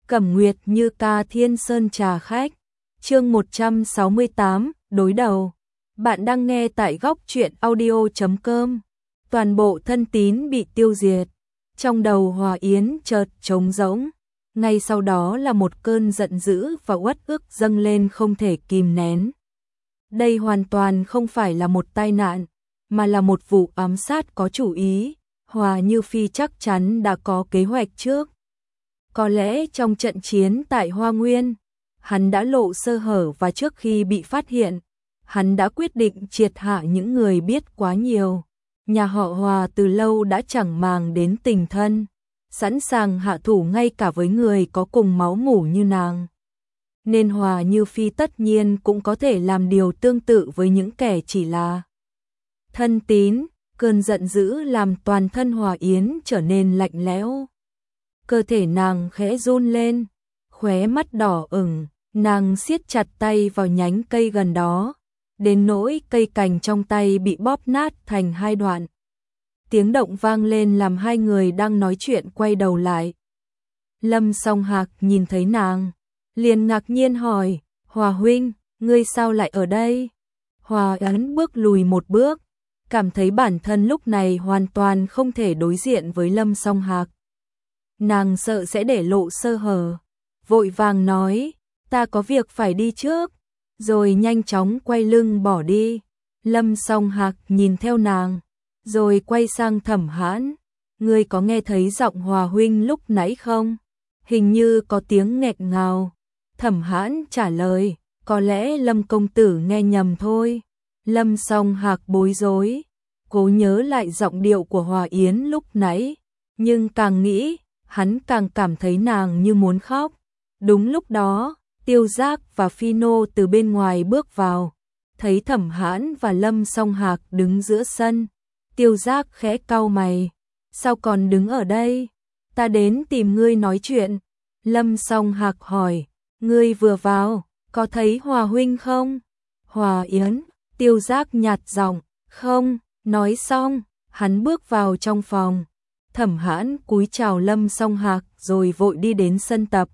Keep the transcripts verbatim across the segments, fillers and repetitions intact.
Cẩm Nguyệt Như ca Thiên Sơn trà khách. Chương một trăm sáu mươi tám, đối đầu. Bạn đang nghe tại góc truyện audio chấm com. Toàn bộ thân tín bị tiêu diệt. Trong đầu Hòa Yến chợt trống rỗng. Ngay sau đó là một cơn giận dữ và uất ức dâng lên không thể kìm nén. Đây hoàn toàn không phải là một tai nạn, mà là một vụ ám sát có chủ ý. Hòa Như Phi chắc chắn đã có kế hoạch trước. Có lẽ trong trận chiến tại Hoa Nguyên, hắn đã lộ sơ hở và trước khi bị phát hiện, hắn đã quyết định triệt hạ những người biết quá nhiều. Nhà họ Hòa từ lâu đã chẳng màng đến tình thân, sẵn sàng hạ thủ ngay cả với người có cùng máu mủ như nàng. Nên Hòa Như Phi tất nhiên cũng có thể làm điều tương tự với những kẻ chỉ là thân tín. Cơn giận dữ làm toàn thân Hòa Yến trở nên lạnh lẽo. Cơ thể nàng khẽ run lên, khóe mắt đỏ ửng, nàng siết chặt tay vào nhánh cây gần đó, đến nỗi cây cành trong tay bị bóp nát thành hai đoạn. Tiếng động vang lên làm hai người đang nói chuyện quay đầu lại. Lâm Song Hạc nhìn thấy nàng, liền ngạc nhiên hỏi, Hòa huynh, ngươi sao lại ở đây? Hòa Yến bước lùi một bước, cảm thấy bản thân lúc này hoàn toàn không thể đối diện với Lâm Song Hạc. Nàng sợ sẽ để lộ sơ hở, vội vàng nói, ta có việc phải đi trước, rồi nhanh chóng quay lưng bỏ đi. Lâm Song Hạc nhìn theo nàng, rồi quay sang Thẩm Hãn, ngươi có nghe thấy giọng Hòa huynh lúc nãy không? Hình như có tiếng nghẹn ngào. Thẩm Hãn trả lời, có lẽ Lâm công tử nghe nhầm thôi. Lâm Song Hạc bối rối, cố nhớ lại giọng điệu của Hòa Yến lúc nãy, nhưng càng nghĩ, hắn càng cảm thấy nàng như muốn khóc. Đúng lúc đó, Tiêu Giác và Phi Nô từ bên ngoài bước vào, thấy Thẩm Hãn và Lâm Song Hạc đứng giữa sân. Tiêu Giác khẽ cau mày, sao còn đứng ở đây? Ta đến tìm ngươi nói chuyện. Lâm Song Hạc hỏi, ngươi vừa vào, có thấy Hòa huynh không? Hòa Yến. Tiêu Giác nhạt giọng, không. Nói xong, hắn bước vào trong phòng. Thẩm Hãn cúi chào Lâm Song Hạc rồi vội đi đến sân tập.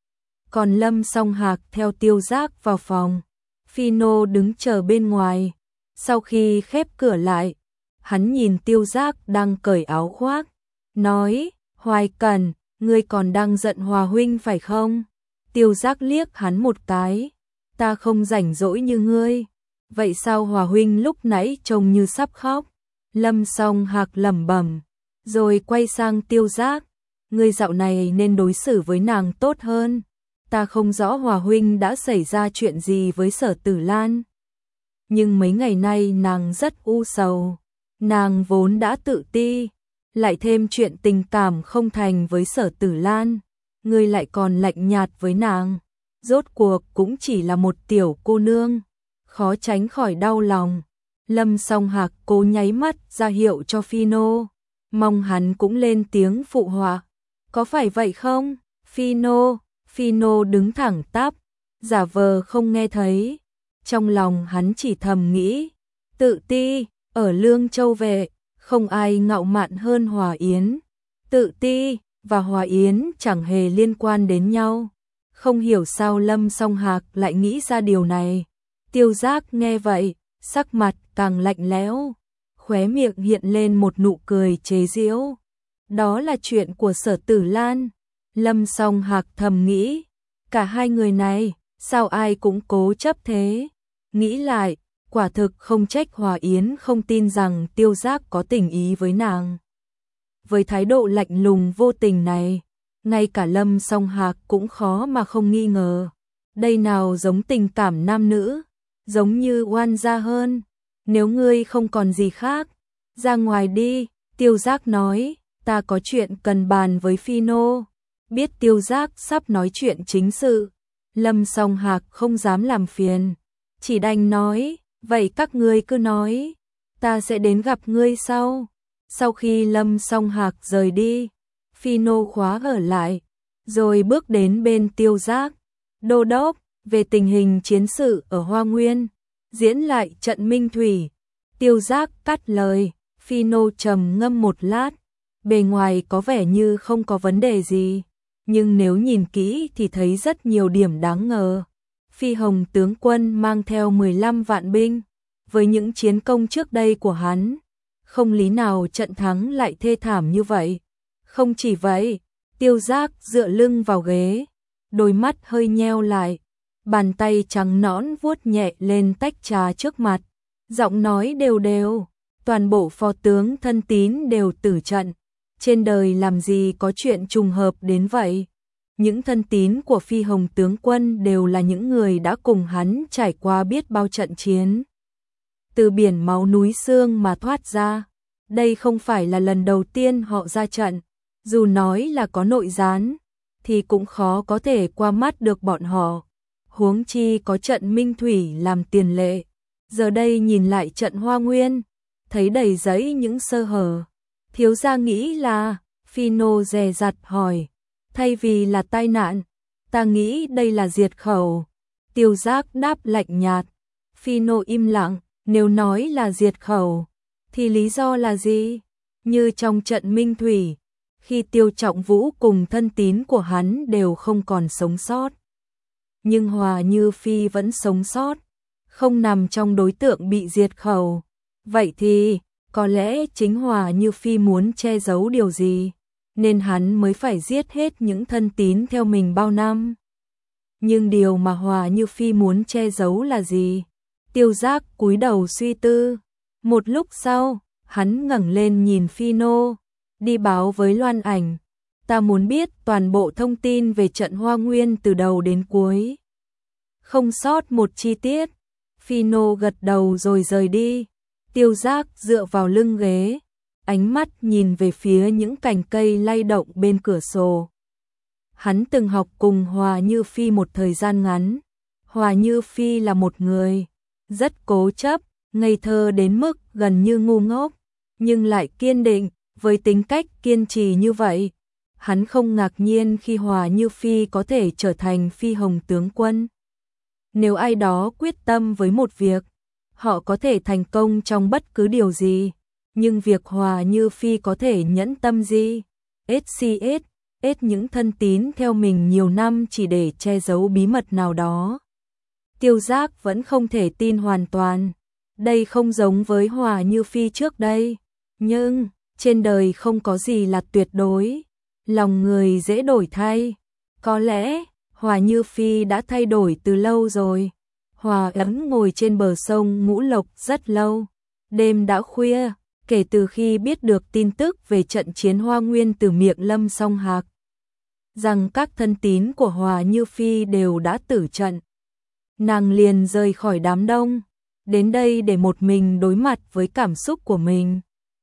Còn Lâm Song Hạc theo Tiêu Giác vào phòng. Phi Nô đứng chờ bên ngoài. Sau khi khép cửa lại, hắn nhìn Tiêu Giác đang cởi áo khoác, nói, Hoài Cẩn, ngươi còn đang giận Hòa huynh phải không? Tiêu Giác liếc hắn một cái, ta không rảnh rỗi như ngươi. Vậy sao Hòa huynh lúc nãy trông như sắp khóc? Lâm Song Hạc lẩm bẩm, rồi quay sang Tiêu Giác, ngươi dạo này nên đối xử với nàng tốt hơn. Ta không rõ Hòa huynh đã xảy ra chuyện gì với Sở Tử Lan, nhưng mấy ngày nay nàng rất u sầu. Nàng vốn đã tự ti, lại thêm chuyện tình cảm không thành với Sở Tử Lan, ngươi lại còn lạnh nhạt với nàng. Rốt cuộc cũng chỉ là một tiểu cô nương, khó tránh khỏi đau lòng. Lâm Song Hạc cố nháy mắt ra hiệu cho Phi Nô, mong hắn cũng lên tiếng phụ họa. Có phải vậy không? Phi Nô. Phi Nô đứng thẳng tắp, giả vờ không nghe thấy. Trong lòng hắn chỉ thầm nghĩ, tự ti, ở Lương Châu Vệ, không ai ngạo mạn hơn Hòa Yến. Tự ti và Hòa Yến chẳng hề liên quan đến nhau. Không hiểu sao Lâm Song Hạc lại nghĩ ra điều này. Tiêu Giác nghe vậy, sắc mặt càng lạnh lẽo, khóe miệng hiện lên một nụ cười chế giễu. Đó là chuyện của Sở Tử Lan. Lâm Song Hạc thầm nghĩ, cả hai người này, sao ai cũng cố chấp thế? Nghĩ lại, quả thực không trách Hòa Yến không tin rằng Tiêu Giác có tình ý với nàng. Với thái độ lạnh lùng vô tình này, ngay cả Lâm Song Hạc cũng khó mà không nghi ngờ. Đây nào giống tình cảm nam nữ, giống như oan gia hơn. Nếu ngươi không còn gì khác, ra ngoài đi. Tiêu Giác nói, ta có chuyện cần bàn với Phi Nô. Biết Tiêu Giác sắp nói chuyện chính sự, Lâm Song Hạc không dám làm phiền, chỉ đành nói, vậy các ngươi cứ nói, ta sẽ đến gặp ngươi sau. Sau khi Lâm Song Hạc rời đi, Phi Nô khóa ở lại, rồi bước đến bên Tiêu Giác. Đô đốc, về tình hình chiến sự ở Hoa Nguyên, diễn lại trận Minh Thủy. Tiêu Giác cắt lời. Phi Nô trầm ngâm một lát, bề ngoài có vẻ như không có vấn đề gì, nhưng nếu nhìn kỹ thì thấy rất nhiều điểm đáng ngờ. Phi Hồng tướng quân mang theo mười lăm vạn binh, với những chiến công trước đây của hắn, không lý nào trận thắng lại thê thảm như vậy. Không chỉ vậy, Tiêu Giác dựa lưng vào ghế, đôi mắt hơi nheo lại, bàn tay trắng nõn vuốt nhẹ lên tách trà trước mặt, giọng nói đều đều, toàn bộ phó tướng thân tín đều tử trận, trên đời làm gì có chuyện trùng hợp đến vậy. Những thân tín của Phi Hồng tướng quân đều là những người đã cùng hắn trải qua biết bao trận chiến. Từ biển máu núi xương mà thoát ra, đây không phải là lần đầu tiên họ ra trận, dù nói là có nội gián, thì cũng khó có thể qua mắt được bọn họ. Huống chi có trận Minh Thủy làm tiền lệ, giờ đây nhìn lại trận Hoa Nguyên, thấy đầy giấy những sơ hở. Thiếu gia nghĩ là, Phi Nô dè dặt hỏi, thay vì là tai nạn, ta nghĩ đây là diệt khẩu. Tiêu Giác đáp lạnh nhạt. Phi Nô im lặng, nếu nói là diệt khẩu, thì lý do là gì? Như trong trận Minh Thủy, khi Tiêu Trọng Vũ cùng thân tín của hắn đều không còn sống sót, nhưng Hòa Như Phi vẫn sống sót, không nằm trong đối tượng bị diệt khẩu. Vậy thì, có lẽ chính Hòa Như Phi muốn che giấu điều gì, nên hắn mới phải giết hết những thân tín theo mình bao năm. Nhưng điều mà Hòa Như Phi muốn che giấu là gì? Tiêu Giác cúi đầu suy tư. Một lúc sau, hắn ngẩng lên nhìn Phi Nô, đi báo với Loan Ảnh. Ta muốn biết toàn bộ thông tin về trận Hoa Nguyên từ đầu đến cuối, không sót một chi tiết. Phi Nô gật đầu rồi rời đi. Tiêu Giác dựa vào lưng ghế, ánh mắt nhìn về phía những cành cây lay động bên cửa sổ. Hắn từng học cùng Hòa Như Phi một thời gian ngắn. Hòa Như Phi là một người rất cố chấp, ngây thơ đến mức gần như ngu ngốc, nhưng lại kiên định. Với tính cách kiên trì như vậy, hắn không ngạc nhiên khi Hòa Như Phi có thể trở thành Phi Hồng tướng quân. Nếu ai đó quyết tâm với một việc, họ có thể thành công trong bất cứ điều gì, nhưng việc Hòa Như Phi có thể nhẫn tâm gì? ét xê ét, ét những thân tín theo mình nhiều năm chỉ để che giấu bí mật nào đó. Tiêu Giác vẫn không thể tin hoàn toàn. Đây không giống với Hòa Như Phi trước đây, nhưng trên đời không có gì là tuyệt đối, lòng người dễ đổi thay. Có lẽ Hòa Như Phi đã thay đổi từ lâu rồi. Hòa Ấn ngồi trên bờ sông Ngũ Lộc rất lâu. Đêm đã khuya, kể từ khi biết được tin tức về trận chiến Hoa Nguyên từ miệng Lâm Song Hạc, rằng các thân tín của Hòa Như Phi đều đã tử trận, nàng liền rời khỏi đám đông, đến đây để một mình đối mặt với cảm xúc của mình.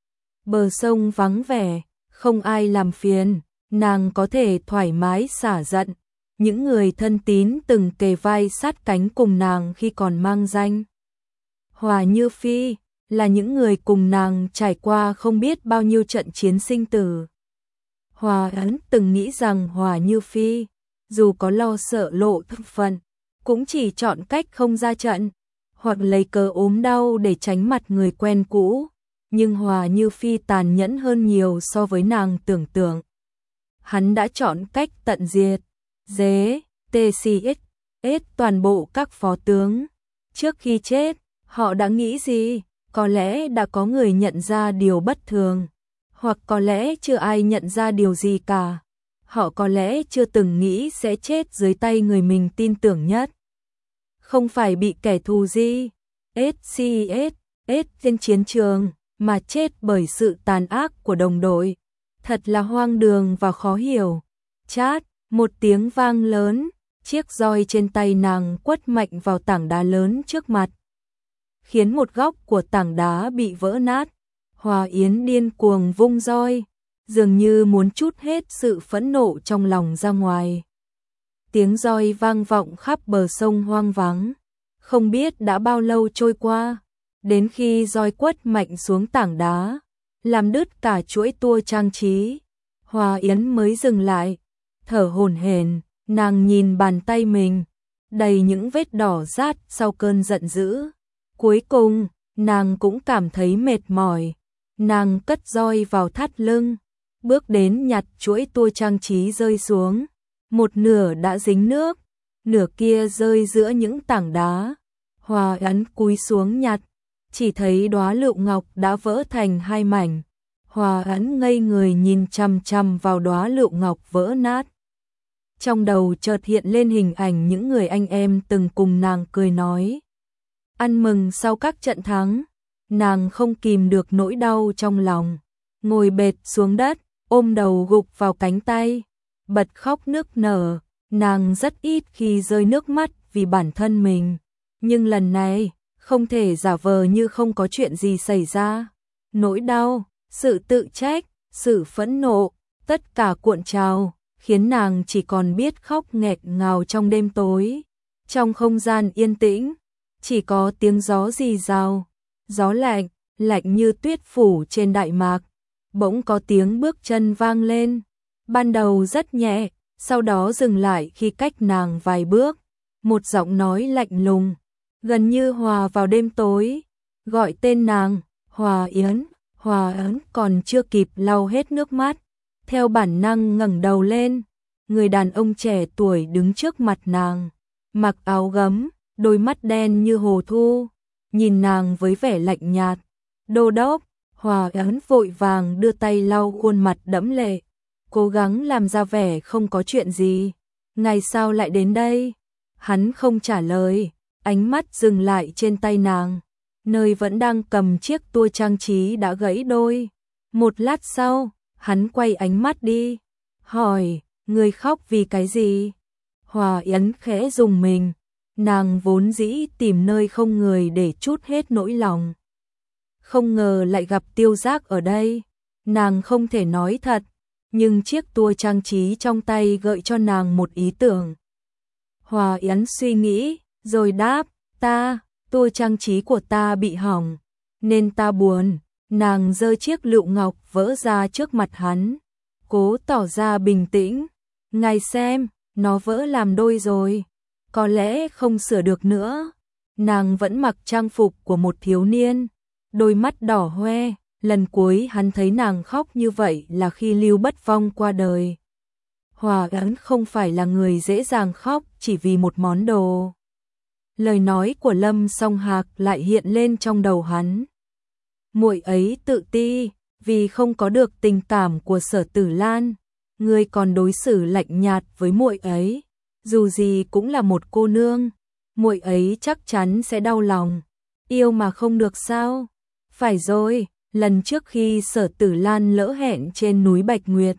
Bờ sông vắng vẻ, không ai làm phiền, nàng có thể thoải mái xả giận. Những người thân tín từng kề vai sát cánh cùng nàng khi còn mang danh Hòa Như Phi, là những người cùng nàng trải qua không biết bao nhiêu trận chiến sinh tử. Hòa Ấn từng nghĩ rằng Hòa Như Phi, dù có lo sợ lộ thân phận, cũng chỉ chọn cách không ra trận, hoặc lấy cớ ốm đau để tránh mặt người quen cũ. Nhưng Hòa Như Phi tàn nhẫn hơn nhiều so với nàng tưởng tượng. Hắn đã chọn cách tận diệt, dế, tê xê ét, ét toàn bộ các phó tướng. Trước khi chết, họ đã nghĩ gì? Có lẽ đã có người nhận ra điều bất thường, hoặc có lẽ chưa ai nhận ra điều gì cả. Họ có lẽ chưa từng nghĩ sẽ chết dưới tay người mình tin tưởng nhất. Không phải bị kẻ thù gì, ét xê ét, ét trên chiến trường, mà chết bởi sự tàn ác của đồng đội. Thật là hoang đường và khó hiểu. Chát, một tiếng vang lớn, chiếc roi trên tay nàng quất mạnh vào tảng đá lớn trước mặt, khiến một góc của tảng đá bị vỡ nát. Hòa Yến điên cuồng vung roi, dường như muốn trút hết sự phẫn nộ trong lòng ra ngoài. Tiếng roi vang vọng khắp bờ sông hoang vắng. Không biết đã bao lâu trôi qua, đến khi roi quất mạnh xuống tảng đá, làm đứt cả chuỗi tua trang trí, Hòa Yến mới dừng lại, thở hổn hển. Nàng nhìn bàn tay mình, đầy những vết đỏ rát sau cơn giận dữ. Cuối cùng, nàng cũng cảm thấy mệt mỏi. Nàng cất roi vào thắt lưng, bước đến nhặt chuỗi tua trang trí rơi xuống. một nửa đã dính nước, nửa kia rơi giữa những tảng đá. Hòa Yến cúi xuống nhặt, chỉ thấy đóa lựu ngọc đã vỡ thành hai mảnh. Hòa Yến ngây người nhìn chằm chằm vào đóa lựu ngọc vỡ nát. Trong đầu chợt hiện lên hình ảnh những người anh em từng cùng nàng cười nói. Ăn mừng sau các trận thắng, nàng không kìm được nỗi đau trong lòng. Ngồi bệt xuống đất, ôm đầu gục vào cánh tay, bật khóc nức nở. Nàng rất ít khi rơi nước mắt vì bản thân mình. Nhưng lần này, không thể giả vờ như không có chuyện gì xảy ra. Nỗi đau, sự tự trách, sự phẫn nộ, tất cả cuộn trào, khiến nàng chỉ còn biết khóc nghẹt ngào trong đêm tối. Trong không gian yên tĩnh, chỉ có tiếng gió rì rào, gió lạnh, lạnh như tuyết phủ trên Đại Mạc. Bỗng có tiếng bước chân vang lên, ban đầu rất nhẹ, sau đó dừng lại khi cách nàng vài bước. Một giọng nói lạnh lùng, gần như hòa vào đêm tối, gọi tên nàng, Hòa Yến. Hòa Yến còn chưa kịp lau hết nước mắt, theo bản năng ngẩng đầu lên. Người đàn ông trẻ tuổi đứng trước mặt nàng, mặc áo gấm, đôi mắt đen như hồ thu, nhìn nàng với vẻ lạnh nhạt. Đô đốc. Hòa Yến vội vàng đưa tay lau khuôn mặt đẫm lệ, cố gắng làm ra vẻ không có chuyện gì. Ngày sao lại đến đây? Hắn không trả lời, ánh mắt dừng lại trên tay nàng, nơi vẫn đang cầm chiếc tua trang trí đã gãy đôi. Một lát sau, hắn quay ánh mắt đi, hỏi, người khóc vì cái gì? Hòa Yến khẽ rùng mình, nàng vốn dĩ tìm nơi không người để trút hết nỗi lòng. Không ngờ lại gặp Tiêu Giác ở đây, nàng không thể nói thật, nhưng chiếc tua trang trí trong tay gợi cho nàng một ý tưởng. Hòa Yến suy nghĩ, rồi đáp, ta, tua trang trí của ta bị hỏng, nên ta buồn. Nàng giơ chiếc lựu ngọc vỡ ra trước mặt hắn, cố tỏ ra bình tĩnh. Ngài xem, nó vỡ làm đôi rồi, có lẽ không sửa được nữa. Nàng vẫn mặc trang phục của một thiếu niên, đôi mắt đỏ hoe. Lần cuối hắn thấy nàng khóc như vậy là khi Lưu Bất Vong qua đời. Hòa Yến không phải là người dễ dàng khóc chỉ vì một món đồ. Lời nói của Lâm Song Hạc lại hiện lên trong đầu hắn. Muội ấy tự ti, vì không có được tình cảm của Sở Tử Lan, ngươi còn đối xử lạnh nhạt với muội ấy. Dù gì cũng là một cô nương, muội ấy chắc chắn sẽ đau lòng. Yêu mà không được sao? Phải rồi, lần trước khi Sở Tử Lan lỡ hẹn trên núi Bạch Nguyệt,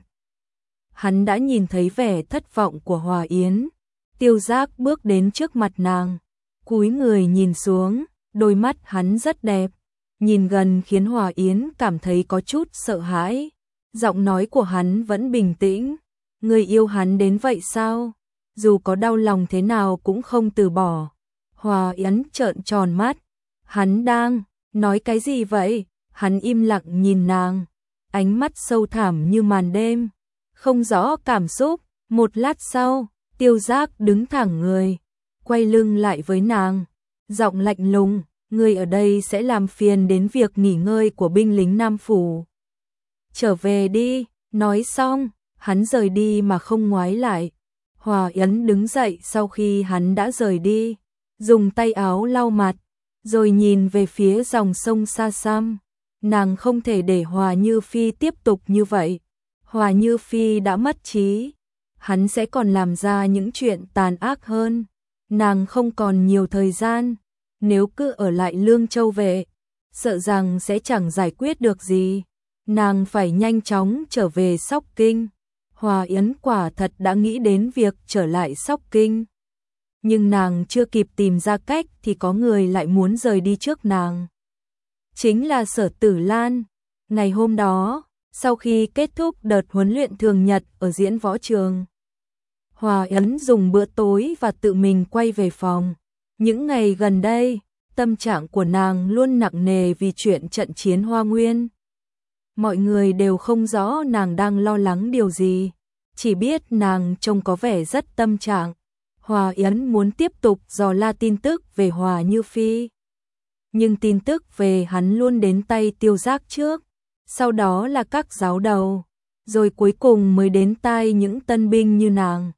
hắn đã nhìn thấy vẻ thất vọng của Hòa Yến. Tiêu Giác bước đến trước mặt nàng, cúi người nhìn xuống, đôi mắt hắn rất đẹp. Nhìn gần khiến Hòa Yến cảm thấy có chút sợ hãi. Giọng nói của hắn vẫn bình tĩnh. Người yêu hắn đến vậy sao? Dù có đau lòng thế nào cũng không từ bỏ. Hòa Yến trợn tròn mắt. Hắn đang nói cái gì vậy? Hắn im lặng nhìn nàng, ánh mắt sâu thẳm như màn đêm, không rõ cảm xúc. Một lát sau, Tiêu Giác đứng thẳng người, quay lưng lại với nàng, giọng lạnh lùng, ngươi ở đây sẽ làm phiền đến việc nghỉ ngơi của binh lính Nam Phủ. Trở về đi. Nói xong, hắn rời đi mà không ngoái lại. Hòa Yến đứng dậy sau khi hắn đã rời đi, dùng tay áo lau mặt, rồi nhìn về phía dòng sông xa xăm. Nàng không thể để Hòa Như Phi tiếp tục như vậy. Hòa Như Phi đã mất trí, hắn sẽ còn làm ra những chuyện tàn ác hơn. Nàng không còn nhiều thời gian, nếu cứ ở lại Lương Châu Vệ, sợ rằng sẽ chẳng giải quyết được gì. Nàng phải nhanh chóng trở về Sóc Kinh. Hòa Yến quả thật đã nghĩ đến việc trở lại Sóc Kinh, nhưng nàng chưa kịp tìm ra cách thì có người lại muốn rời đi trước nàng. Chính là Sở Tử Lan. Ngày hôm đó, sau khi kết thúc đợt huấn luyện thường nhật ở diễn võ trường, Hòa Yến dùng bữa tối và tự mình quay về phòng. Những ngày gần đây, tâm trạng của nàng luôn nặng nề vì chuyện trận chiến Hoa Nguyên. Mọi người đều không rõ nàng đang lo lắng điều gì, chỉ biết nàng trông có vẻ rất tâm trạng. Hòa Yến muốn tiếp tục dò la tin tức về Hòa Như Phi, nhưng tin tức về hắn luôn đến tay Tiêu Giác trước, sau đó là các giáo đầu, rồi cuối cùng mới đến tai những tân binh như nàng.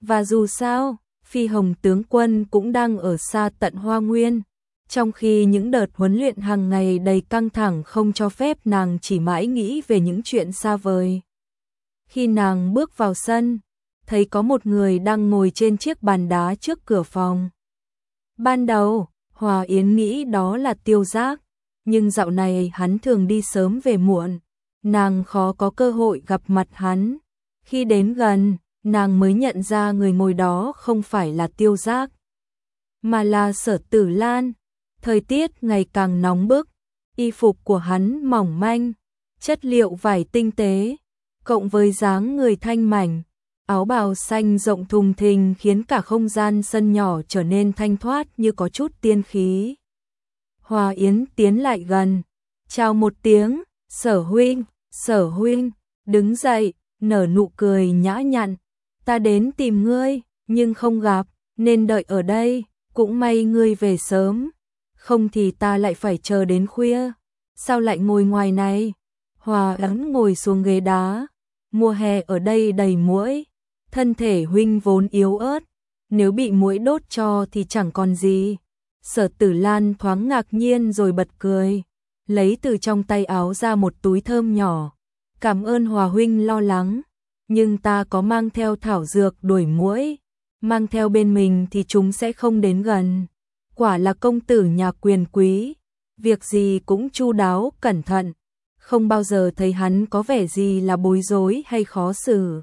Và dù sao, Phi Hồng tướng quân cũng đang ở xa tận Hoa Nguyên, trong khi những đợt huấn luyện hàng ngày đầy căng thẳng không cho phép nàng chỉ mãi nghĩ về những chuyện xa vời. Khi nàng bước vào sân, thấy có một người đang ngồi trên chiếc bàn đá trước cửa phòng. Ban đầu, Hòa Yến nghĩ đó là Tiêu Giác, nhưng dạo này hắn thường đi sớm về muộn, nàng khó có cơ hội gặp mặt hắn. Khi đến gần, nàng mới nhận ra người ngồi đó không phải là Tiêu Giác, mà là Sở Tử Lan. Thời tiết ngày càng nóng bức, y phục của hắn mỏng manh, chất liệu vải tinh tế, cộng với dáng người thanh mảnh, áo bào xanh rộng thùng thình khiến cả không gian sân nhỏ trở nên thanh thoát như có chút tiên khí. Hòa Yến tiến lại gần, chào một tiếng, Sở huynh, Sở huynh, đứng dậy, nở nụ cười nhã nhặn, ta đến tìm ngươi, nhưng không gặp, nên đợi ở đây, cũng may ngươi về sớm, không thì ta lại phải chờ đến khuya. Sao lại ngồi ngoài này? Hòa Yến ngồi xuống ghế đá, mùa hè ở đây đầy muỗi, thân thể huynh vốn yếu ớt, nếu bị muỗi đốt cho thì chẳng còn gì. Sở Tử Lan thoáng ngạc nhiên rồi bật cười, lấy từ trong tay áo ra một túi thơm nhỏ. Cảm ơn Hòa huynh lo lắng, nhưng ta có mang theo thảo dược đuổi muỗi, mang theo bên mình thì chúng sẽ không đến gần. Quả là công tử nhà quyền quý, việc gì cũng chu đáo cẩn thận, không bao giờ thấy hắn có vẻ gì là bối rối hay khó xử.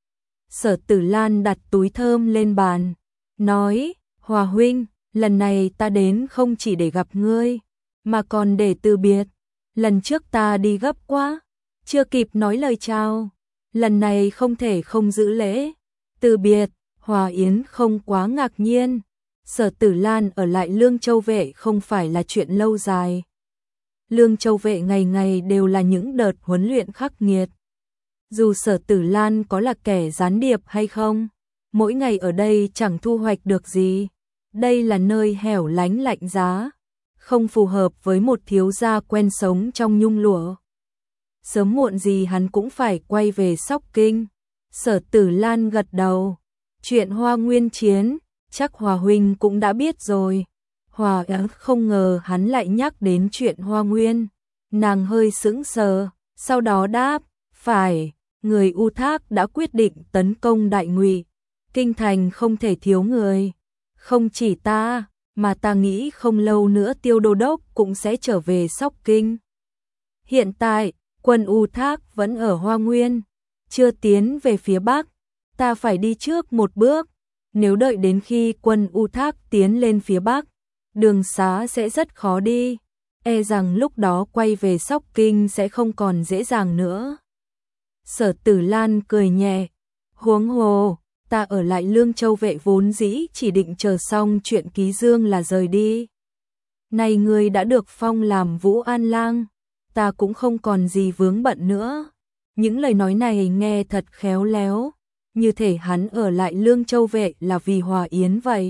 Sở Tử Lan đặt túi thơm lên bàn, nói, Hòa huynh, lần này ta đến không chỉ để gặp ngươi, mà còn để từ biệt. Lần trước ta đi gấp quá, chưa kịp nói lời chào, lần này không thể không giữ lễ. Từ biệt, Hòa Yến không quá ngạc nhiên, Sở Tử Lan ở lại Lương Châu Vệ không phải là chuyện lâu dài. Lương Châu Vệ ngày ngày đều là những đợt huấn luyện khắc nghiệt. Dù Sở Tử Lan có là kẻ gián điệp hay không, mỗi ngày ở đây chẳng thu hoạch được gì. Đây là nơi hẻo lánh lạnh giá, không phù hợp với một thiếu gia quen sống trong nhung lụa. Sớm muộn gì hắn cũng phải quay về Sóc Kinh. Sở Tử Lan gật đầu. Chuyện Hoa Nguyên chiến, chắc Hòa huynh cũng đã biết rồi. Hòa Yến không ngờ hắn lại nhắc đến chuyện Hoa Nguyên. Nàng hơi sững sờ, sau đó đáp, phải, người U Thác đã quyết định tấn công Đại Ngụy. Kinh thành không thể thiếu người. Không chỉ ta, mà ta nghĩ không lâu nữa Tiêu Đô Đốc cũng sẽ trở về Sóc Kinh. Hiện tại, quân U Thác vẫn ở Hoa Nguyên, chưa tiến về phía Bắc. Ta phải đi trước một bước. Nếu đợi đến khi quân U Thác tiến lên phía Bắc, đường xá sẽ rất khó đi. E rằng lúc đó quay về Sóc Kinh sẽ không còn dễ dàng nữa. Sở Tử Lan cười nhẹ. Huống hồ, ta ở lại Lương Châu Vệ vốn dĩ chỉ định chờ xong chuyện Ký Dương là rời đi. Này ngươi đã được phong làm Vũ An Lang, ta cũng không còn gì vướng bận nữa. Những lời nói này nghe thật khéo léo, như thể hắn ở lại Lương Châu Vệ là vì Hòa Yến vậy.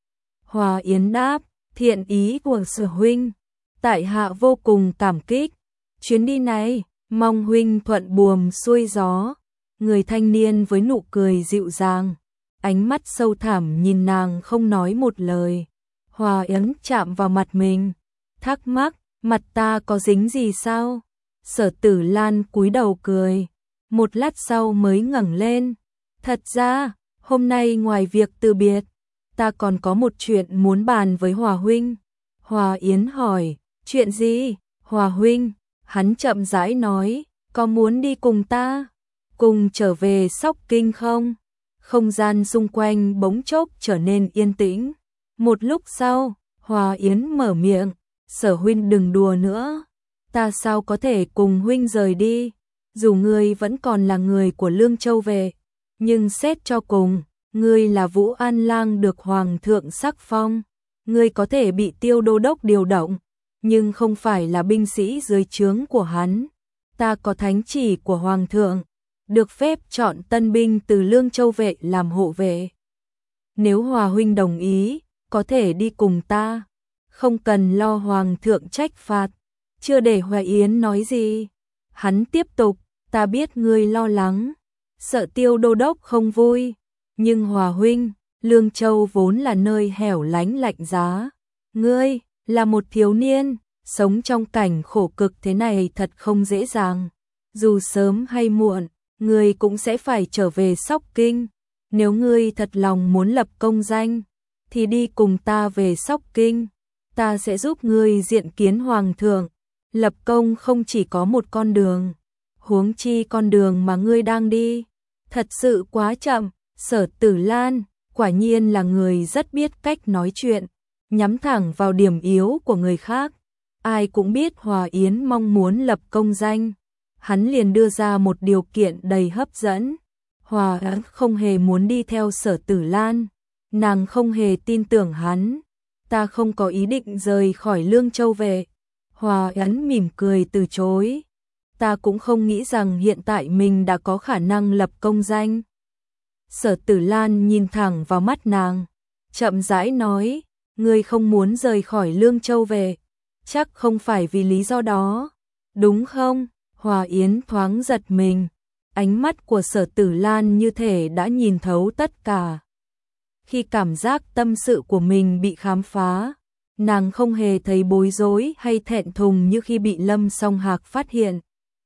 Hòa Yến đáp, thiện ý của Sở huynh, tại hạ vô cùng cảm kích. Chuyến đi này, mong huynh thuận buồm xuôi gió. Người thanh niên với nụ cười dịu dàng, ánh mắt sâu thẳm nhìn nàng không nói một lời. Hòa Yến chạm vào mặt mình, thắc mắc, mặt ta có dính gì sao? Sở Tử Lan cúi đầu cười, một lát sau mới ngẩng lên. Thật ra, hôm nay ngoài việc từ biệt, ta còn có một chuyện muốn bàn với Hòa huynh. Hòa Yến hỏi, chuyện gì? Hòa huynh, hắn chậm rãi nói, có muốn đi cùng ta? Cùng trở về Sóc Kinh không? Không gian xung quanh bỗng chốc trở nên yên tĩnh. Một lúc sau, Hòa Yến mở miệng, Sở huynh đừng đùa nữa. Ta sao có thể cùng huynh rời đi? Dù ngươi vẫn còn là người của Lương Châu Vệ, nhưng xét cho cùng, ngươi là Vũ An Lang được Hoàng thượng sắc phong. Ngươi có thể bị Tiêu Đô Đốc điều động, nhưng không phải là binh sĩ dưới trướng của hắn. Ta có thánh chỉ của Hoàng thượng, được phép chọn tân binh từ Lương Châu Vệ làm hộ vệ. Nếu Hòa huynh đồng ý, có thể đi cùng ta, không cần lo Hoàng thượng trách phạt. Chưa để Hòa Yến nói gì, hắn tiếp tục, ta biết ngươi lo lắng, sợ Tiêu Đô Đốc không vui, Nhưng Hòa huynh, Lương Châu vốn là nơi hẻo lánh lạnh giá. Ngươi, là một thiếu niên, sống trong cảnh khổ cực thế này thật không dễ dàng. Dù sớm hay muộn, ngươi cũng sẽ phải trở về Sóc Kinh. Nếu ngươi thật lòng muốn lập công danh, thì đi cùng ta về Sóc Kinh. Ta sẽ giúp ngươi diện kiến hoàng thượng. Lập công không chỉ có một con đường, huống chi con đường mà ngươi đang đi thật sự quá chậm. Sở Tử Lan quả nhiên là người rất biết cách nói chuyện, nhắm thẳng vào điểm yếu của người khác. Ai cũng biết Hòa Yến mong muốn lập công danh, hắn liền đưa ra một điều kiện đầy hấp dẫn. Hòa Yến không hề muốn đi theo Sở Tử Lan, nàng không hề tin tưởng hắn. Ta không có ý định rời khỏi Lương Châu về. Hòa Yến mỉm cười từ chối. Ta cũng không nghĩ rằng hiện tại mình đã có khả năng lập công danh. Sở Tử Lan nhìn thẳng vào mắt nàng, chậm rãi nói, ngươi không muốn rời khỏi Lương Châu về, chắc không phải vì lý do đó, đúng không? Hòa Yến thoáng giật mình, ánh mắt của Sở Tử Lan như thể đã nhìn thấu tất cả. Khi cảm giác tâm sự của mình bị khám phá, nàng không hề thấy bối rối hay thẹn thùng như khi bị Lâm Song Hạc phát hiện,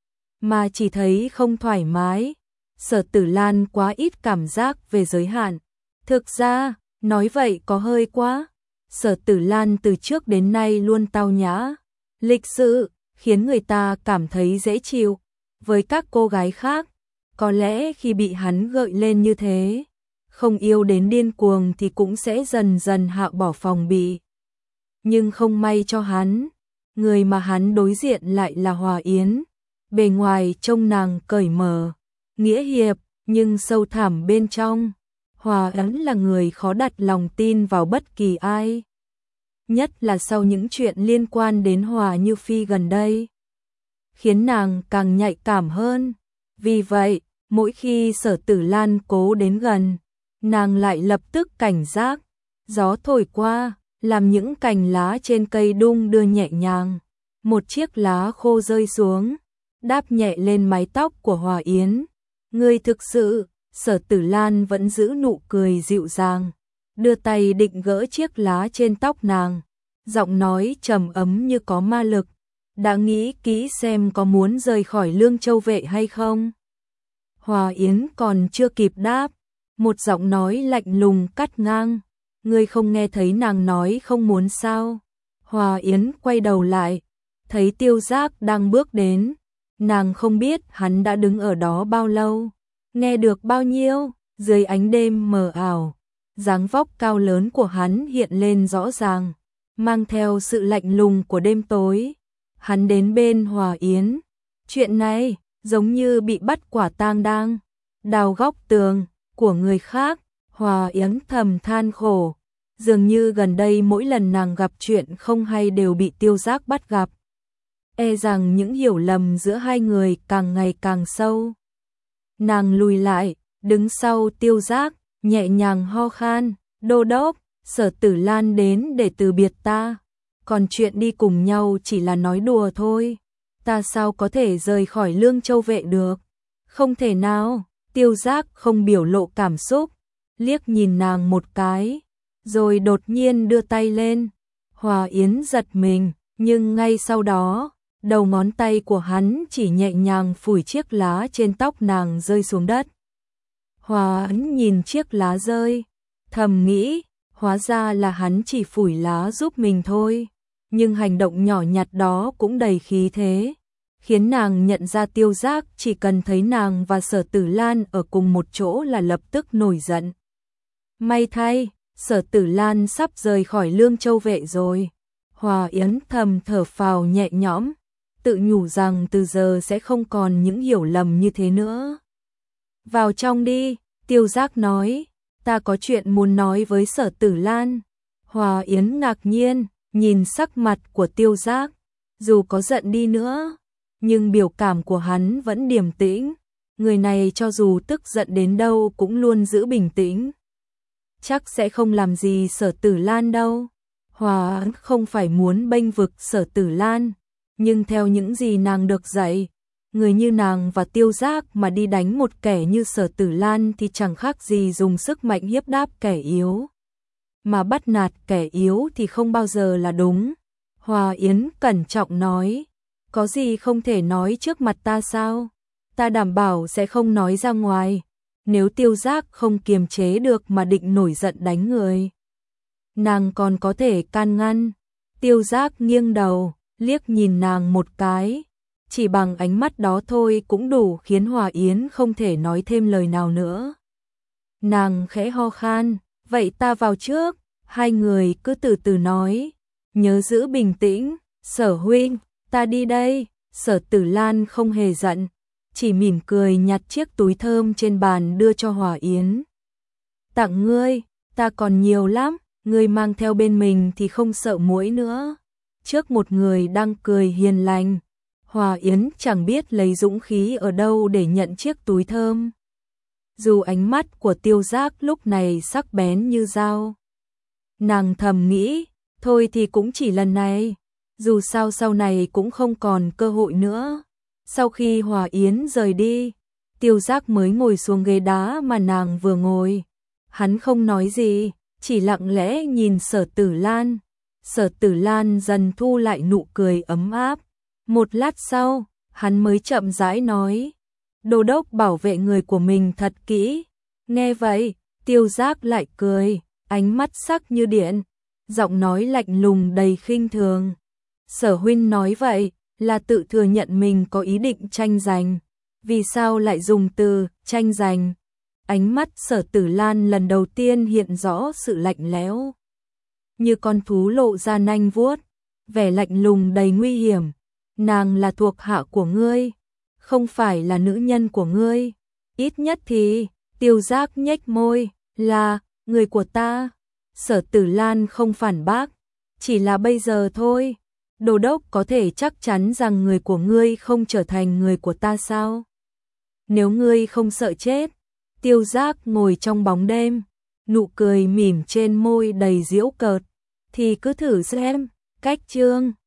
mà chỉ thấy không thoải mái. Sở Tử Lan quá ít cảm giác về giới hạn. Thực ra, nói vậy có hơi quá. Sở Tử Lan từ trước đến nay luôn tao nhã, lịch sự, khiến người ta cảm thấy dễ chịu. Với các cô gái khác, có lẽ khi bị hắn gợi lên như thế, không yêu đến điên cuồng thì cũng sẽ dần dần hạ bỏ phòng bị. Nhưng không may cho hắn, người mà hắn đối diện lại là Hòa Yến. Bề ngoài trông nàng cởi mở, nghĩa hiệp, nhưng sâu thẳm bên trong, Hòa Yến là người khó đặt lòng tin vào bất kỳ ai. Nhất là sau những chuyện liên quan đến Hòa Như Phi gần đây, khiến nàng càng nhạy cảm hơn. Vì vậy, mỗi khi Sở Tử Lan cố đến gần, nàng lại lập tức cảnh giác. Gió thổi qua, làm những cành lá trên cây đung đưa nhẹ nhàng. Một chiếc lá khô rơi xuống, đáp nhẹ lên mái tóc của Hòa Yến. Ngươi thực sự, Sở Tử Lan vẫn giữ nụ cười dịu dàng, đưa tay định gỡ chiếc lá trên tóc nàng, giọng nói trầm ấm như có ma lực. Đã nghĩ kỹ xem có muốn rời khỏi Lương Châu vệ hay không? Hòa Yến còn chưa kịp đáp, một giọng nói lạnh lùng cắt ngang. Ngươi không nghe thấy nàng nói không muốn sao? Hòa Yến quay đầu lại, thấy Tiêu Giác đang bước đến. Nàng không biết hắn đã đứng ở đó bao lâu, nghe được bao nhiêu. Dưới ánh đêm mờ ảo, dáng vóc cao lớn của hắn hiện lên rõ ràng, mang theo sự lạnh lùng của đêm tối. Hắn đến bên Hòa Yến. Chuyện này giống như bị bắt quả tang đang đào góc tường của người khác. Hòa Yến thầm than khổ, dường như gần đây mỗi lần nàng gặp chuyện không hay đều bị Tiêu Giác bắt gặp. E rằng những hiểu lầm giữa hai người càng ngày càng sâu. Nàng lùi lại, đứng sau Tiêu Giác, nhẹ nhàng ho khan. Đô đốc, Sở Tử Lan đến để từ biệt ta, còn chuyện đi cùng nhau chỉ là nói đùa thôi. Ta sao có thể rời khỏi Lương Châu vệ được? Không thể nào. Tiêu Giác không biểu lộ cảm xúc, liếc nhìn nàng một cái, rồi đột nhiên đưa tay lên. Hòa Yến giật mình, nhưng ngay sau đó, đầu ngón tay của hắn chỉ nhẹ nhàng phủi chiếc lá trên tóc nàng rơi xuống đất. Hòa Yến nhìn chiếc lá rơi, thầm nghĩ, hóa ra là hắn chỉ phủi lá giúp mình thôi. Nhưng hành động nhỏ nhặt đó cũng đầy khí thế, khiến nàng nhận ra Tiêu Giác chỉ cần thấy nàng và Sở Tử Lan ở cùng một chỗ là lập tức nổi giận. May thay, Sở Tử Lan sắp rời khỏi Lương Châu vệ rồi. Hòa Yến thầm thở phào nhẹ nhõm, tự nhủ rằng từ giờ sẽ không còn những hiểu lầm như thế nữa. Vào trong đi, Tiêu Giác nói, ta có chuyện muốn nói với Sở Tử Lan. Hòa Yến ngạc nhiên, nhìn sắc mặt của Tiêu Giác, dù có giận đi nữa, nhưng biểu cảm của hắn vẫn điềm tĩnh. Người này cho dù tức giận đến đâu cũng luôn giữ bình tĩnh. Chắc sẽ không làm gì Sở Tử Lan đâu. Hòa Yến không phải muốn bênh vực Sở Tử Lan, nhưng theo những gì nàng được dạy, người như nàng và Tiêu Giác mà đi đánh một kẻ như Sở Tử Lan thì chẳng khác gì dùng sức mạnh hiếp đáp kẻ yếu. Mà bắt nạt kẻ yếu thì không bao giờ là đúng. Hòa Yến cẩn trọng nói, có gì không thể nói trước mặt ta sao? Ta đảm bảo sẽ không nói ra ngoài. Nếu Tiêu Giác không kiềm chế được mà định nổi giận đánh người, nàng còn có thể can ngăn. Tiêu Giác nghiêng đầu, liếc nhìn nàng một cái. Chỉ bằng ánh mắt đó thôi cũng đủ khiến Hòa Yến không thể nói thêm lời nào nữa. Nàng khẽ ho khan, vậy ta vào trước, hai người cứ từ từ nói. Nhớ giữ bình tĩnh, Sở huynh, ta đi đây. Sở Tử Lan không hề giận, chỉ mỉm cười nhặt chiếc túi thơm trên bàn đưa cho Hòa Yến. Tặng ngươi, ta còn nhiều lắm, ngươi mang theo bên mình thì không sợ muỗi nữa. Trước một người đang cười hiền lành, Hòa Yến chẳng biết lấy dũng khí ở đâu để nhận chiếc túi thơm. Dù ánh mắt của Tiêu Giác lúc này sắc bén như dao. Nàng thầm nghĩ, thôi thì cũng chỉ lần này, dù sao sau này cũng không còn cơ hội nữa. Sau khi Hòa Yến rời đi, Tiêu Giác mới ngồi xuống ghế đá mà nàng vừa ngồi. Hắn không nói gì, chỉ lặng lẽ nhìn Sở Tử Lan. Sở Tử Lan dần thu lại nụ cười ấm áp. Một lát sau, hắn mới chậm rãi nói, Đô đốc bảo vệ người của mình thật kỹ. Nghe vậy, Tiêu Giác lại cười, ánh mắt sắc như điện, giọng nói lạnh lùng đầy khinh thường. Sở huynh nói vậy là tự thừa nhận mình có ý định tranh giành. Vì sao lại dùng từ tranh giành? Ánh mắt Sở Tử Lan lần đầu tiên hiện rõ sự lạnh lẽo, như con thú lộ ra nanh vuốt, vẻ lạnh lùng đầy nguy hiểm. Nàng là thuộc hạ của ngươi, không phải là nữ nhân của ngươi. Ít nhất thì, Tiêu Giác nhếch môi, là người của ta. Sở Tử Lan không phản bác, chỉ là bây giờ thôi. Đô đốc có thể chắc chắn rằng người của ngươi không trở thành người của ta sao? Nếu ngươi không sợ chết. Tiêu Giác ngồi trong bóng đêm, nụ cười mỉm trên môi đầy giễu cợt, thì cứ thử xem. Cách chương